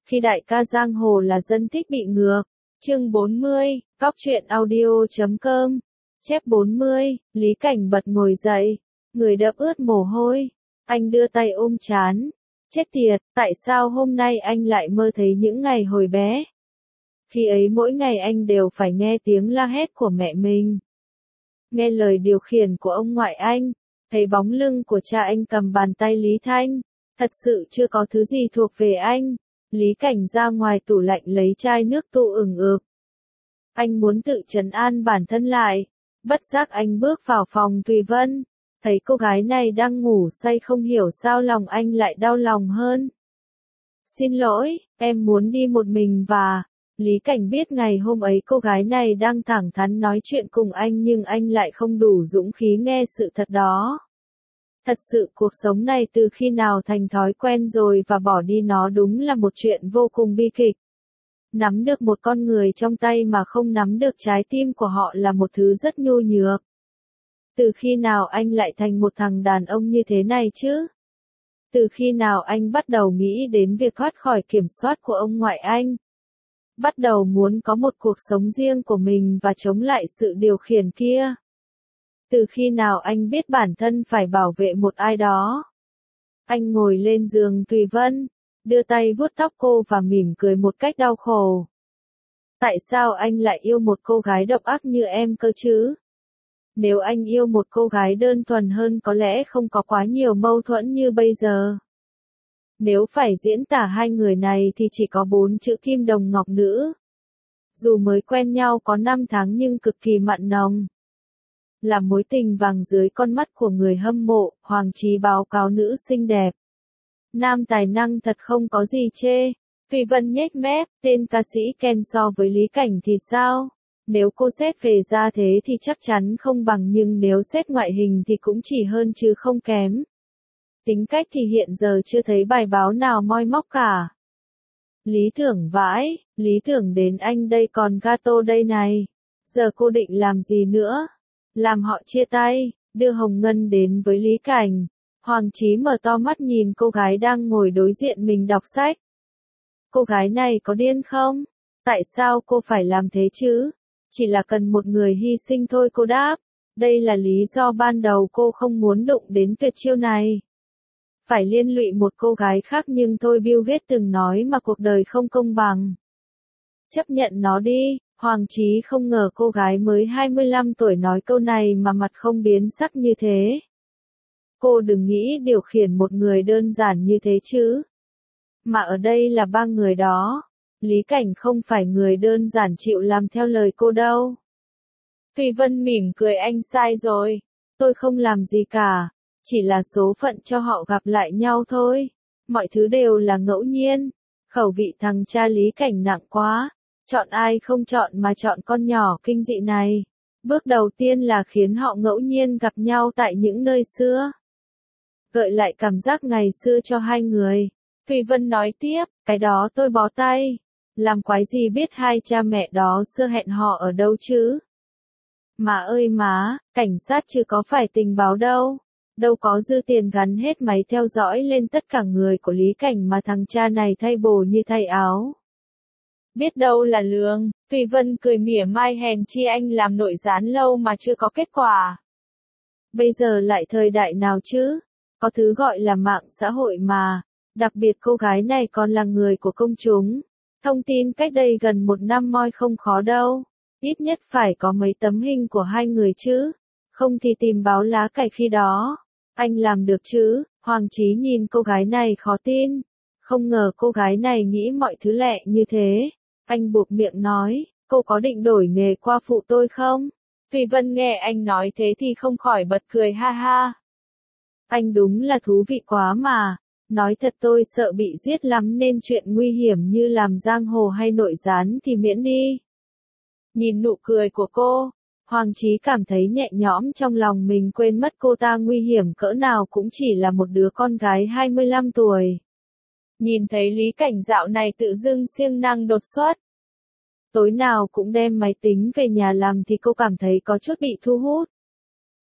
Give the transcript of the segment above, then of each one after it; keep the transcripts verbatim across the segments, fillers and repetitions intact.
khi đại ca giang hồ là dân thích bị ngược. Chương bốn mươi, Cóc truyện audio chấm com. Chép bốn mươi, Lý Cảnh bật ngồi dậy, người đẫm ướt mồ hôi. Anh đưa tay ôm trán. Chết tiệt, tại sao hôm nay anh lại mơ thấy những ngày hồi bé? Khi ấy mỗi ngày anh đều phải nghe tiếng la hét của mẹ mình. Nghe lời điều khiển của ông ngoại anh, thấy bóng lưng của cha anh cầm bàn tay Lý Thanh. Thật sự chưa có thứ gì thuộc về anh. Lý Cảnh ra ngoài tủ lạnh lấy chai nước tu ửng ực. Anh muốn tự trấn an bản thân lại. Bất giác anh bước vào phòng Thùy Vân. Thấy cô gái này đang ngủ say, không hiểu sao lòng anh lại đau lòng hơn. Xin lỗi, em muốn đi một mình và... Lý Cảnh biết ngày hôm ấy cô gái này đang thẳng thắn nói chuyện cùng anh, nhưng anh lại không đủ dũng khí nghe sự thật đó. Thật sự cuộc sống này từ khi nào thành thói quen rồi và bỏ đi nó đúng là một chuyện vô cùng bi kịch. Nắm được một con người trong tay mà không nắm được trái tim của họ là một thứ rất nhu nhược. Từ khi nào anh lại thành một thằng đàn ông như thế này chứ? Từ khi nào anh bắt đầu nghĩ đến việc thoát khỏi kiểm soát của ông ngoại anh? Bắt đầu muốn có một cuộc sống riêng của mình và chống lại sự điều khiển kia? Từ khi nào anh biết bản thân phải bảo vệ một ai đó? Anh ngồi lên giường Thùy Vân, đưa tay vuốt tóc cô và mỉm cười một cách đau khổ. Tại sao anh lại yêu một cô gái độc ác như em cơ chứ? Nếu anh yêu một cô gái đơn thuần hơn có lẽ không có quá nhiều mâu thuẫn như bây giờ. Nếu phải diễn tả hai người này thì chỉ có bốn chữ kim đồng ngọc nữ. Dù mới quen nhau có năm tháng nhưng cực kỳ mặn nồng. Là mối tình vàng dưới con mắt của người hâm mộ, Hoàng Chí báo cáo nữ xinh đẹp. Nam tài năng thật không có gì chê. Thùy Vân nhếch mép, tên ca sĩ Ken so với Lý Cảnh thì sao? Nếu cô xét về gia thế thì chắc chắn không bằng, nhưng nếu xét ngoại hình thì cũng chỉ hơn chứ không kém. Tính cách thì hiện giờ chưa thấy bài báo nào moi móc cả. Lý Tưởng vãi, Lý Tưởng đến anh đây còn gato đây này. Giờ cô định làm gì nữa? Làm họ chia tay, đưa Hồng Ngân đến với Lý Cảnh. Hoàng Chí mở to mắt nhìn cô gái đang ngồi đối diện mình đọc sách. Cô gái này có điên không? Tại sao cô phải làm thế chứ? Chỉ là cần một người hy sinh thôi, cô đáp. Đây là lý do ban đầu cô không muốn đụng đến tuyệt chiêu này. Phải liên lụy một cô gái khác, nhưng thôi, Bill Gates từng nói mà cuộc đời không công bằng. Chấp nhận nó đi. Hoàng Chí không ngờ cô gái mới hai mươi lăm tuổi nói câu này mà mặt không biến sắc như thế. Cô đừng nghĩ điều khiển một người đơn giản như thế chứ. Mà ở đây là ba người đó. Lý Cảnh không phải người đơn giản chịu làm theo lời cô đâu. Thùy Vân mỉm cười, anh sai rồi. Tôi không làm gì cả. Chỉ là số phận cho họ gặp lại nhau thôi. Mọi thứ đều là ngẫu nhiên. Khẩu vị thằng cha Lý Cảnh nặng quá. Chọn ai không chọn mà chọn con nhỏ kinh dị này. Bước đầu tiên là khiến họ ngẫu nhiên gặp nhau tại những nơi xưa. Gợi lại cảm giác ngày xưa cho hai người. Thùy Vân nói tiếp, cái đó tôi bó tay. Làm quái gì biết hai cha mẹ đó xưa hẹn hò ở đâu chứ? Má ơi má, cảnh sát chứ có phải tình báo đâu. Đâu có dư tiền gắn hết máy theo dõi lên tất cả người của Lý Cảnh mà thằng cha này thay bồ như thay áo. Biết đâu là lường. Thùy Vân cười mỉa mai, hèn chi anh làm nội gián lâu mà chưa có kết quả. Bây giờ lại thời đại nào chứ? Có thứ gọi là mạng xã hội mà. Đặc biệt cô gái này còn là người của công chúng. Thông tin cách đây gần một năm moi không khó đâu. Ít nhất phải có mấy tấm hình của hai người chứ. Không thì tìm báo lá cải khi đó. Anh làm được chứ? Hoàng Chí nhìn cô gái này khó tin. Không ngờ cô gái này nghĩ mọi thứ lẹ như thế. Anh buộc miệng nói, cô có định đổi nghề qua phụ tôi không? Thùy Vân nghe anh nói thế thì không khỏi bật cười ha ha. Anh đúng là thú vị quá mà. Nói thật tôi sợ bị giết lắm, nên chuyện nguy hiểm như làm giang hồ hay nội gián thì miễn đi. Nhìn nụ cười của cô, Hoàng Chí cảm thấy nhẹ nhõm trong lòng mình, quên mất cô ta nguy hiểm cỡ nào cũng chỉ là một đứa con gái hai mươi lăm tuổi. Nhìn thấy Lý Cảnh dạo này tự dưng siêng năng đột xuất. Tối nào cũng đem máy tính về nhà làm thì cô cảm thấy có chút bị thu hút.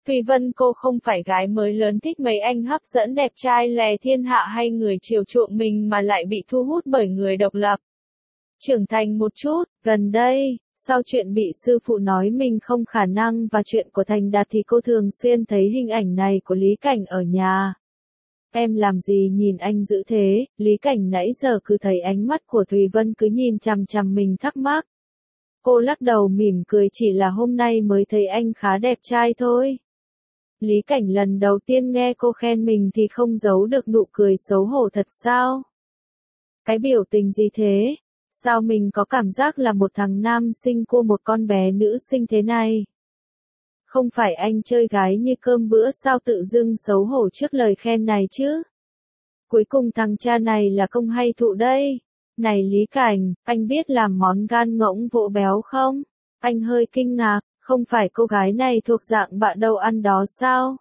Thùy Vân cô không phải gái mới lớn thích mấy anh hấp dẫn đẹp trai lè thiên hạ hay người chiều chuộng mình mà lại bị thu hút bởi người độc lập. Trưởng thành một chút, gần đây, sau chuyện bị sư phụ nói mình không khả năng và chuyện của Thành Đạt thì cô thường xuyên thấy hình ảnh này của Lý Cảnh ở nhà. Em làm gì nhìn anh dữ thế, Lý Cảnh nãy giờ cứ thấy ánh mắt của Thùy Vân cứ nhìn chằm chằm mình thắc mắc. Cô lắc đầu mỉm cười chỉ là hôm nay mới thấy anh khá đẹp trai thôi. Lý Cảnh lần đầu tiên nghe cô khen mình thì không giấu được nụ cười xấu hổ thật sao? Cái biểu tình gì thế? Sao mình có cảm giác là một thằng nam sinh cua một con bé nữ sinh thế này? Không phải anh chơi gái như cơm bữa sao tự dưng xấu hổ trước lời khen này chứ? Cuối cùng thằng cha này là công hay thụ đây? Này Lý Cảnh, anh biết làm món gan ngỗng vỗ béo không? Anh hơi kinh ngạc, không phải cô gái này thuộc dạng bạn đâu ăn đó sao?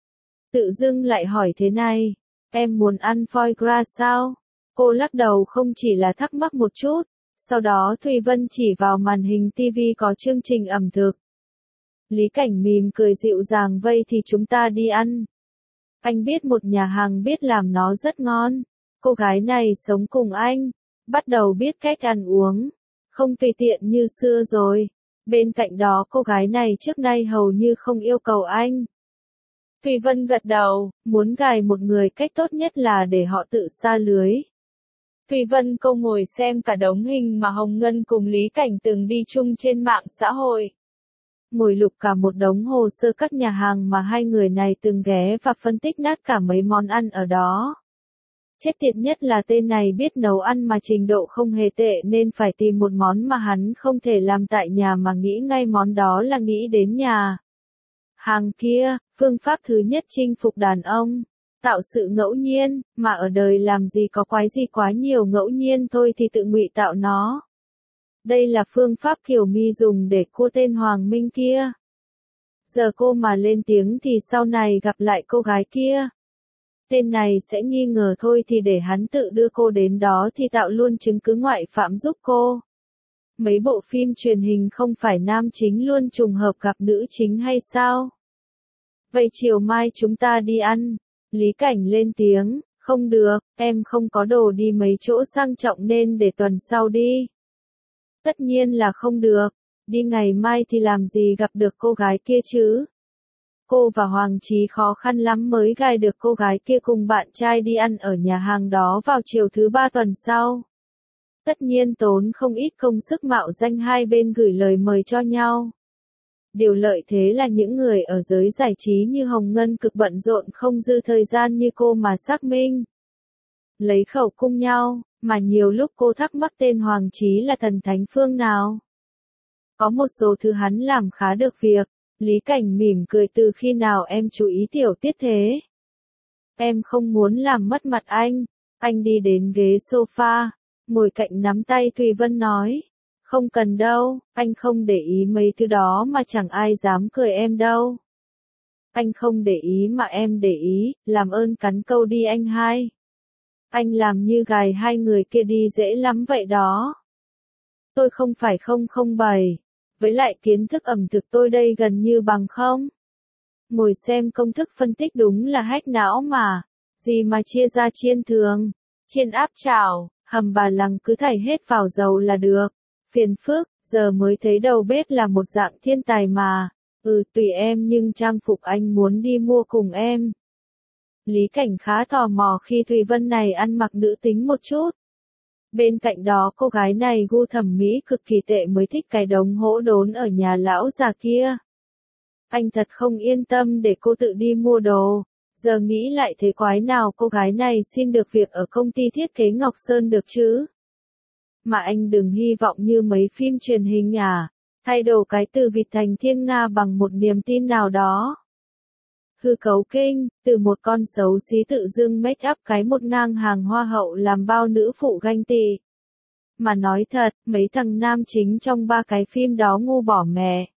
Tự dưng lại hỏi thế này, em muốn ăn foie gras sao? Cô lắc đầu không chỉ là thắc mắc một chút, sau đó Thùy Vân chỉ vào màn hình ti vi có chương trình ẩm thực. Lý Cảnh mỉm cười dịu dàng vây thì chúng ta đi ăn. Anh biết một nhà hàng biết làm nó rất ngon. Cô gái này sống cùng anh, bắt đầu biết cách ăn uống, không tùy tiện như xưa rồi. Bên cạnh đó cô gái này trước nay hầu như không yêu cầu anh. Thùy Vân gật đầu, muốn gài một người cách tốt nhất là để họ tự sa lưới. Thùy Vân cô ngồi xem cả đống hình mà Hồng Ngân cùng Lý Cảnh từng đi chung trên mạng xã hội. Ngồi lục cả một đống hồ sơ các nhà hàng mà hai người này từng ghé và phân tích nát cả mấy món ăn ở đó. Chết tiệt nhất là tên này biết nấu ăn mà trình độ không hề tệ nên phải tìm một món mà hắn không thể làm tại nhà mà nghĩ ngay món đó là nghĩ đến nhà. Hàng kia, phương pháp thứ nhất chinh phục đàn ông. Tạo sự ngẫu nhiên, mà ở đời làm gì có quái gì quá nhiều ngẫu nhiên thôi thì tự ngụy tạo nó. Đây là phương pháp Kiều My dùng để cua tên Hoàng Minh kia. Giờ cô mà lên tiếng thì sau này gặp lại cô gái kia. Tên này sẽ nghi ngờ thôi thì để hắn tự đưa cô đến đó thì tạo luôn chứng cứ ngoại phạm giúp cô. Mấy bộ phim truyền hình không phải nam chính luôn trùng hợp gặp nữ chính hay sao? Vậy chiều mai chúng ta đi ăn. Lý Cảnh lên tiếng, không được, em không có đồ đi mấy chỗ sang trọng nên để tuần sau đi. Tất nhiên là không được, đi ngày mai thì làm gì gặp được cô gái kia chứ? Cô và Hoàng Chí khó khăn lắm mới gài được cô gái kia cùng bạn trai đi ăn ở nhà hàng đó vào chiều thứ ba tuần sau. Tất nhiên tốn không ít công sức mạo danh hai bên gửi lời mời cho nhau. Điều lợi thế là những người ở giới giải trí như Hồng Ngân cực bận rộn không dư thời gian như cô mà xác minh. Lấy khẩu cung nhau, mà nhiều lúc cô thắc mắc tên Hoàng Chí là thần thánh phương nào. Có một số thứ hắn làm khá được việc. Lý Cảnh mỉm cười từ khi nào em chú ý tiểu tiết thế. Em không muốn làm mất mặt anh. Anh đi đến ghế sofa, ngồi cạnh nắm tay Thùy Vân nói. Không cần đâu, anh không để ý mấy thứ đó mà chẳng ai dám cười em đâu. Anh không để ý mà em để ý, làm ơn cắn câu đi anh hai. Anh làm như gài hai người kia đi dễ lắm vậy đó. Tôi không phải không không bày. Với lại kiến thức ẩm thực tôi đây gần như bằng không. Ngồi xem công thức phân tích đúng là hack não mà. Gì mà chia ra chiên thường, chiên áp chảo, hầm bà lằng cứ thảy hết vào dầu là được. Phiền phức, giờ mới thấy đầu bếp là một dạng thiên tài mà. Ừ tùy em nhưng trang phục anh muốn đi mua cùng em. Lý Cảnh khá tò mò khi Thùy Vân này ăn mặc nữ tính một chút. Bên cạnh đó cô gái này gu thẩm mỹ cực kỳ tệ mới thích cái đống hỗn đốn ở nhà lão già kia. Anh thật không yên tâm để cô tự đi mua đồ. Giờ nghĩ lại thế quái nào cô gái này xin được việc ở công ty thiết kế Ngọc Sơn được chứ? Mà anh đừng hy vọng như mấy phim truyền hình à, thay đổi cái từ vịt thành thiên nga bằng một niềm tin nào đó. Hư cấu kinh, từ một con xấu xí tự dưng make up cái một ngang hàng hoa hậu làm bao nữ phụ ganh tị. Mà nói thật, mấy thằng nam chính trong ba cái phim đó ngu bỏ mẹ.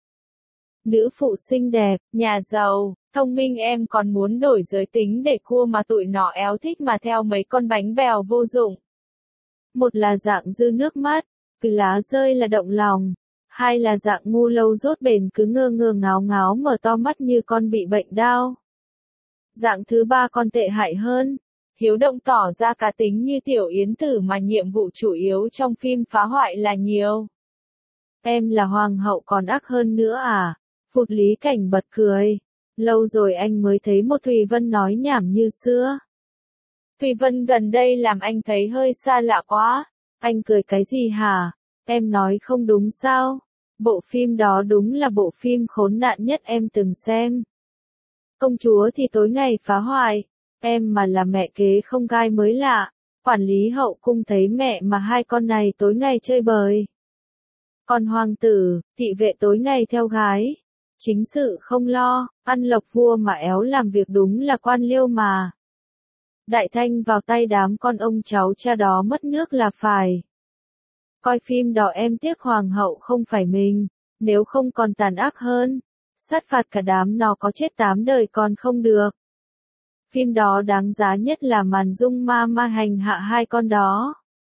Nữ phụ xinh đẹp, nhà giàu, thông minh em còn muốn đổi giới tính để cua mà tụi nó éo thích mà theo mấy con bánh bèo vô dụng. Một là dạng dư nước mắt, cứ lá rơi là động lòng. Hai là dạng ngu lâu rốt bền cứ ngơ ngơ ngáo ngáo mở to mắt như con bị bệnh đau. Dạng thứ ba còn tệ hại hơn. Hiếu động tỏ ra cá tính như Tiểu Yến Tử mà nhiệm vụ chủ yếu trong phim phá hoại là nhiều. Em là hoàng hậu còn ác hơn nữa à? Phụt Lý Cảnh bật cười. Lâu rồi anh mới thấy một Thùy Vân nói nhảm như xưa. Thùy Vân gần đây làm anh thấy hơi xa lạ quá. Anh cười cái gì hả? Em nói không đúng sao? Bộ phim đó đúng là bộ phim khốn nạn nhất em từng xem. Công chúa thì tối ngày phá hoại. Em mà là mẹ kế không gai mới lạ. Quản lý hậu cung thấy mẹ mà hai con này tối ngày chơi bời. Còn hoàng tử, thị vệ tối ngày theo gái. Chính sự không lo, ăn lộc vua mà éo làm việc đúng là quan liêu mà. Đại Thanh vào tay đám con ông cháu cha đó mất nước là phải. Coi phim đó em tiếc hoàng hậu không phải mình, nếu không còn tàn ác hơn. Sát phạt cả đám nó có chết tám đời còn không được. Phim đó đáng giá nhất là màn dung ma ma hành hạ hai con đó.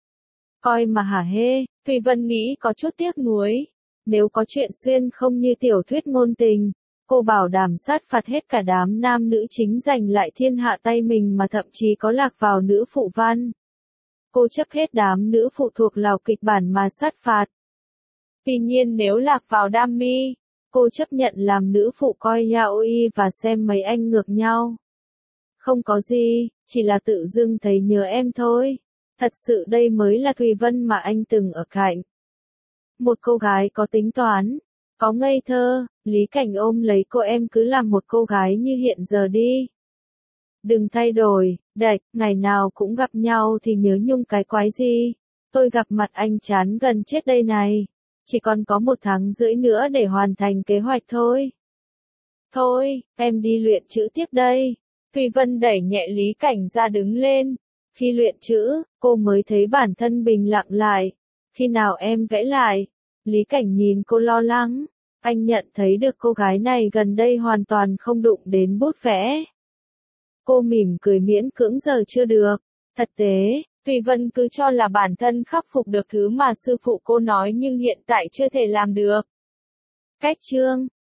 Coi mà hả hê, Thùy Vân nghĩ có chút tiếc nuối. Nếu có chuyện xuyên không như tiểu thuyết ngôn tình, cô bảo đảm sát phạt hết cả đám nam nữ chính giành lại thiên hạ tay mình mà thậm chí có lạc vào nữ phụ văn. Cô chấp hết đám nữ phụ thuộc lào kịch bản mà sát phạt. Tuy nhiên nếu lạc vào đam mi, cô chấp nhận làm nữ phụ coi yaoi và xem mấy anh ngược nhau. Không có gì, chỉ là tự dưng thấy nhớ em thôi. Thật sự đây mới là Thùy Vân mà anh từng ở cạnh. Một cô gái có tính toán, có ngây thơ, Lý Cảnh ôm lấy cô em cứ làm một cô gái như hiện giờ đi. Đừng thay đổi, đạch, ngày nào cũng gặp nhau thì nhớ nhung cái quái gì. Tôi gặp mặt anh chán gần chết đây này. Chỉ còn có một tháng rưỡi nữa để hoàn thành kế hoạch thôi. Thôi, em đi luyện chữ tiếp đây. Thùy Vân đẩy nhẹ Lý Cảnh ra đứng lên. Khi luyện chữ, cô mới thấy bản thân bình lặng lại. Khi nào em vẽ lại? Lý Cảnh nhìn cô lo lắng. Anh nhận thấy được cô gái này gần đây hoàn toàn không đụng đến bút vẽ. Cô mỉm cười miễn cưỡng giờ chưa được. Thật tế, Thùy Vân cứ cho là bản thân khắc phục được thứ mà sư phụ cô nói nhưng hiện tại chưa thể làm được. Cách chương